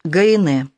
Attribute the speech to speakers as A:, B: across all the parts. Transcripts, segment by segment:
A: Гаине.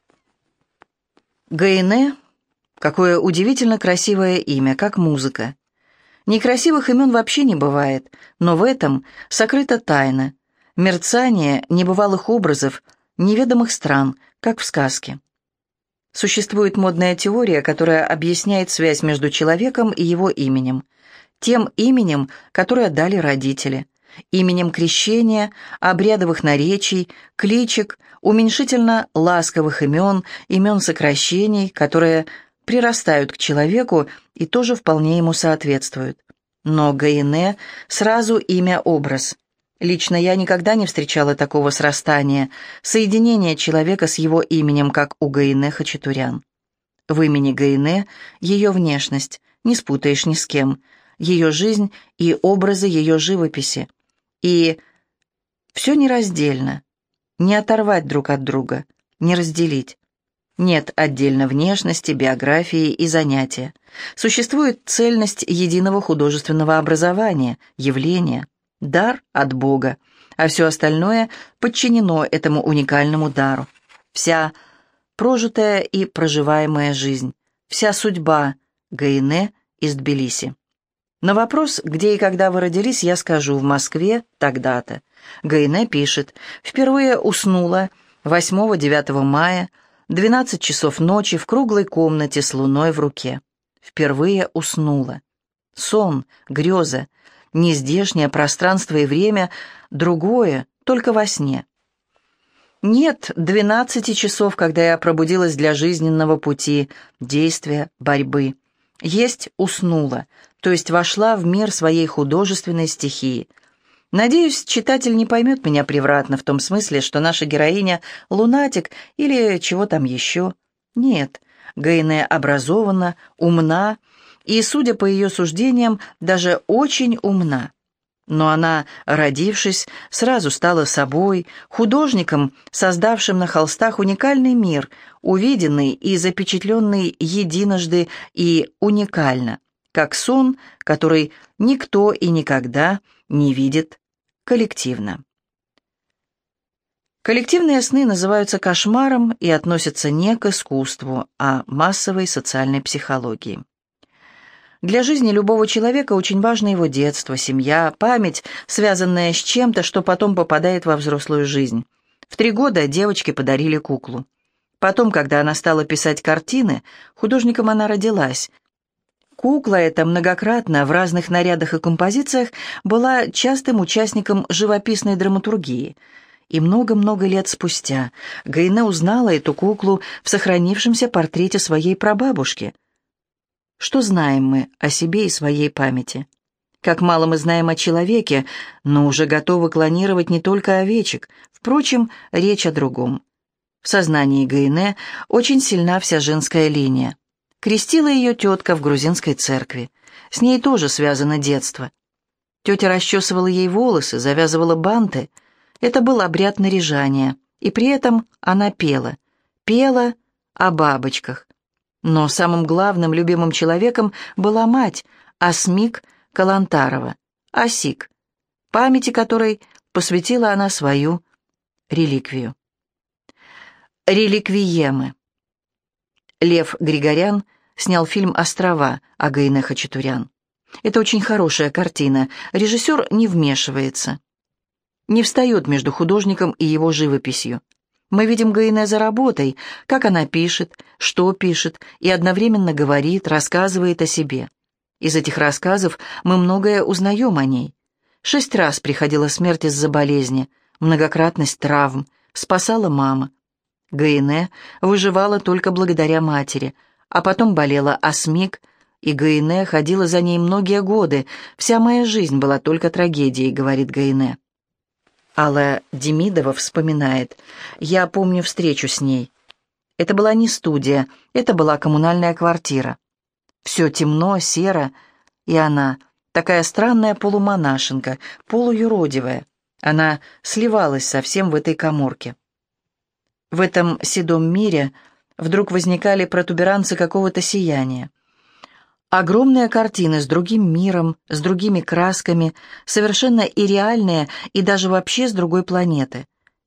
A: Гаине — какое удивительно красивое имя, как музыка. Некрасивых имен вообще не бывает, но в этом сокрыта тайна, мерцание небывалых образов, неведомых стран, как в сказке. Существует модная теория, которая объясняет связь между человеком и его именем, тем именем, которое дали родители, именем крещения, обрядовых наречий, кличек, уменьшительно ласковых имен, имен сокращений, которые прирастают к человеку и тоже вполне ему соответствуют. Но Гаине сразу имя-образ. Лично я никогда не встречала такого срастания, соединения человека с его именем, как у Гаине Хачатурян. В имени Гаине ее внешность, не спутаешь ни с кем, ее жизнь и образы ее живописи. И все нераздельно, не оторвать друг от друга, не разделить. Нет отдельно внешности, биографии и занятия. Существует цельность единого художественного образования, явления, дар от Бога, а все остальное подчинено этому уникальному дару. Вся прожитая и проживаемая жизнь, вся судьба Гаине из Тбилиси. На вопрос, где и когда вы родились, я скажу: в Москве тогда-то. Гаине пишет: впервые уснула 8-9 мая, 12 часов ночи в круглой комнате с луной в руке. Впервые уснула. Сон, греза, нездешнее пространство и время, другое, только во сне. Нет 12 часов, когда я пробудилась для жизненного пути, действия, борьбы. Есть уснула, то есть вошла в мир своей художественной стихии. Надеюсь, читатель не поймет меня превратно в том смысле, что наша героиня — лунатик или чего там еще. Нет, Гаине образована, умна и, судя по ее суждениям, даже очень умна. Но она, родившись, сразу стала собой, художником, создавшим на холстах уникальный мир, увиденный и запечатленный единожды и уникально, как сон, который никто и никогда не видит коллективно. Коллективные сны называются кошмаром и относятся не к искусству, а массовой социальной психологии. Для жизни любого человека очень важно его детство, семья, память, связанная с чем-то, что потом попадает во взрослую жизнь. В 3 года девочке подарили куклу. Потом, когда она стала писать картины, художником она родилась. Кукла эта многократно в разных нарядах и композициях была частым участником живописной драматургии. И много-много лет спустя Гаине узнала эту куклу в сохранившемся портрете своей прабабушки. Что знаем мы о себе и своей памяти? Как мало мы знаем о человеке, но уже готовы клонировать не только овечек. Впрочем, речь о другом. В сознании Гаине очень сильна вся женская линия. Крестила ее тетка в грузинской церкви. С ней тоже связано детство. Тетя расчесывала ей волосы, завязывала банты. Это был обряд наряжания. И при этом она пела. Пела о бабочках. Но самым главным любимым человеком была мать, Асмик Калантарова, Асик, памяти которой посвятила она свою реликвию. Реликвиемы. Лев Григорян снял фильм «Острова» о Гаине Хачатурян. Это очень хорошая картина. Режиссер не вмешивается, не встает между художником и его живописью. Мы видим Гаине за работой, как она пишет, что пишет, и одновременно говорит, рассказывает о себе. Из этих рассказов мы многое узнаем о ней. 6 раз приходила смерть из-за болезни, многократность травм, спасала мама. Гаине выживала только благодаря матери, а потом болела Асмик, и Гаине ходила за ней многие годы. «Вся моя жизнь была только трагедией», — говорит Гаине. Алла Демидова вспоминает: «Я помню встречу с ней. Это была не студия, это была коммунальная квартира. Все темно, серо, и она, такая странная полумонашенка, полуюродивая. Она сливалась совсем в этой каморке. В этом седом мире вдруг возникали протуберанцы какого-то сияния. Огромные картины с другим миром, с другими красками, совершенно ирреальные и даже вообще с другой планеты.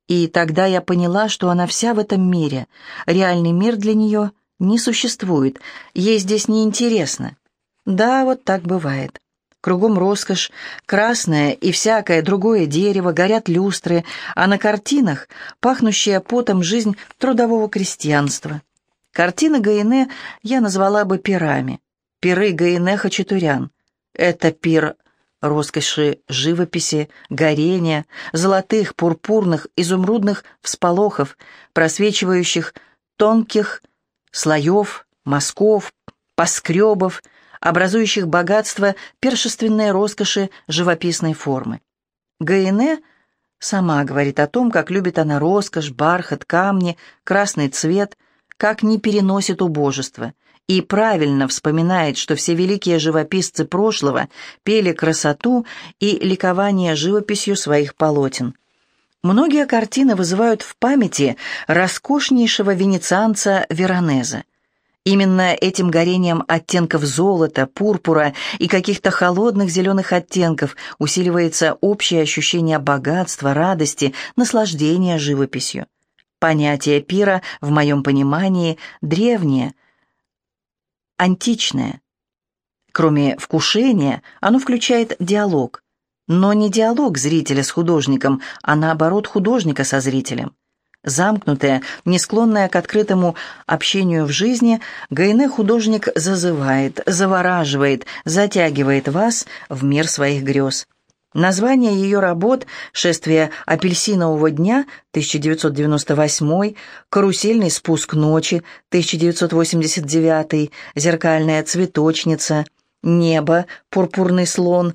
A: И тогда я поняла, что она вся в этом мире. Реальный мир для нее не существует, ей здесь неинтересно. Да, вот так бывает. Кругом роскошь, красное и всякое другое дерево, горят люстры, а на картинах пахнущая потом жизнь трудового крестьянства. Картины Гайне я назвала бы пирами. Пиры Гайне Хачатурян. Это пир роскоши живописи, горения, золотых, пурпурных, изумрудных всполохов, просвечивающих тонких слоев, мазков, поскребов, образующих богатство пиршественной роскоши живописной формы. Гайне сама говорит о том, как любит она роскошь, бархат, камни, красный цвет, как не переносит убожество, и правильно вспоминает, что все великие живописцы прошлого пели красоту и ликование живописью своих полотен. Многие картины вызывают в памяти роскошнейшего венецианца Веронезе. Именно этим горением оттенков золота, пурпура и каких-то холодных зеленых оттенков усиливается общее ощущение богатства, радости, наслаждения живописью. Понятие пира, в моем понимании, древнее, античное. Кроме вкушения, оно включает диалог. Но не диалог зрителя с художником, а наоборот художника со зрителем. Замкнутая, не склонная к открытому общению в жизни, Гайне художник зазывает, завораживает, затягивает вас в мир своих грез. Название ее работ «Шествие апельсинового дня» 1998, «Карусельный спуск ночи» 1989, «Зеркальная цветочница», «Небо», «Пурпурный слон»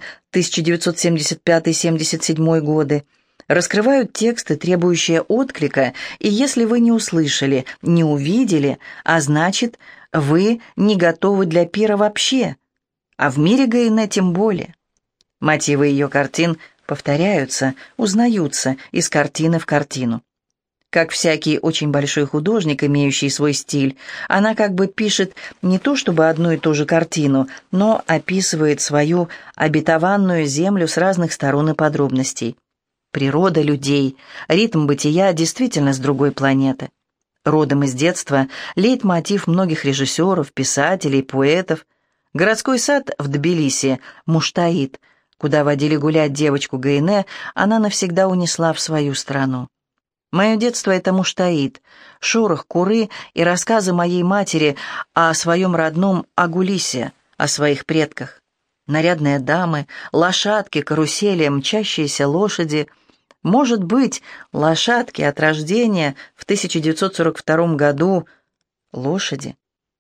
A: 1975-77 годы раскрывают тексты, требующие отклика, и если вы не услышали, не увидели, а значит, вы не готовы для пира вообще, а в мире Гайне тем более. Мотивы ее картин повторяются, узнаются из картины в картину. Как всякий очень большой художник, имеющий свой стиль, она как бы пишет не то чтобы одну и ту же картину, но описывает свою обетованную землю с разных сторон и подробностей. Природа людей, ритм бытия действительно с другой планеты. Родом из детства лейтмотив многих режиссеров, писателей, поэтов. Городской сад в Тбилиси, Муштаид, куда водили гулять девочку Гайне, она навсегда унесла в свою страну. Мое детство — это Муштаид, шорох куры и рассказы моей матери о своем родном Агулисе, о своих предках. Нарядные дамы, лошадки, карусели, мчащиеся лошади. Может быть, лошадки от рождения в 1942 году — лошади.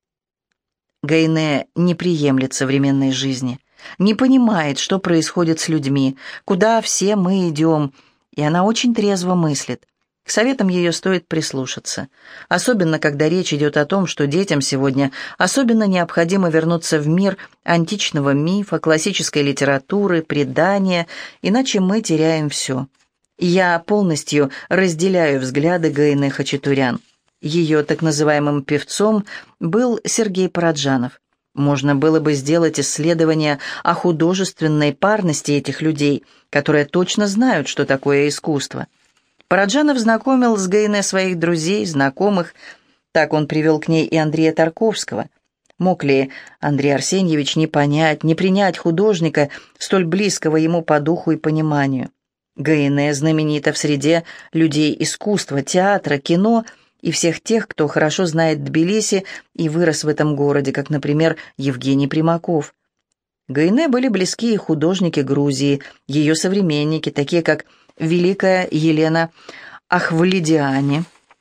A: Гайне не приемлет современной жизни, не понимает, что происходит с людьми, куда все мы идем, и она очень трезво мыслит. К советам ее стоит прислушаться, особенно когда речь идет о том, что детям сегодня особенно необходимо вернуться в мир античного мифа, классической литературы, предания, иначе мы теряем все. Я полностью разделяю взгляды Гайне Хачатурян. Ее так называемым певцом был Сергей Параджанов. Можно было бы сделать исследование о художественной парности этих людей, которые точно знают, что такое искусство. Параджанов знакомил с Гайне своих друзей, знакомых. Так он привел к ней и Андрея Тарковского. Мог ли Андрей Арсеньевич не понять, не принять художника, столь близкого ему по духу и пониманию? Гайне знаменита в среде людей искусства, театра, кино и всех тех, кто хорошо знает Тбилиси и вырос в этом городе, как, например, Евгений Примаков. Гайне были близки и художники Грузии, ее современники, такие как великая Елена Ахвалидиани.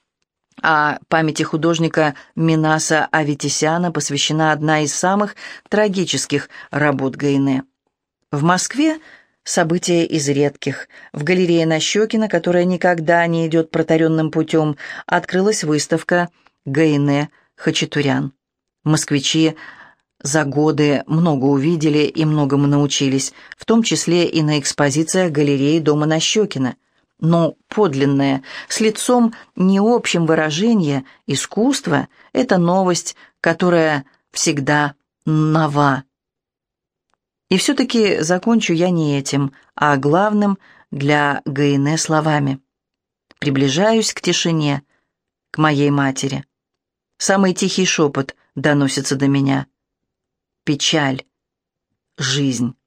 A: А памяти художника Минаса Аветисяна посвящена одна из самых трагических работ Гайне. В Москве событие из редких. В галерее Нащекина, которая никогда не идет протаренным путем, открылась выставка Гайне Хачатурян. Москвичи за годы много увидели и многому научились, в том числе и на экспозициях галереи дома Нащекина. Но подлинное, с лицом не общим выражение, искусство — это новость, которая всегда нова. И все-таки закончу я не этим, а главным для Гайне словами. Приближаюсь к тишине, к моей матери. Самый тихий шепот доносится до меня. Печаль. Жизнь.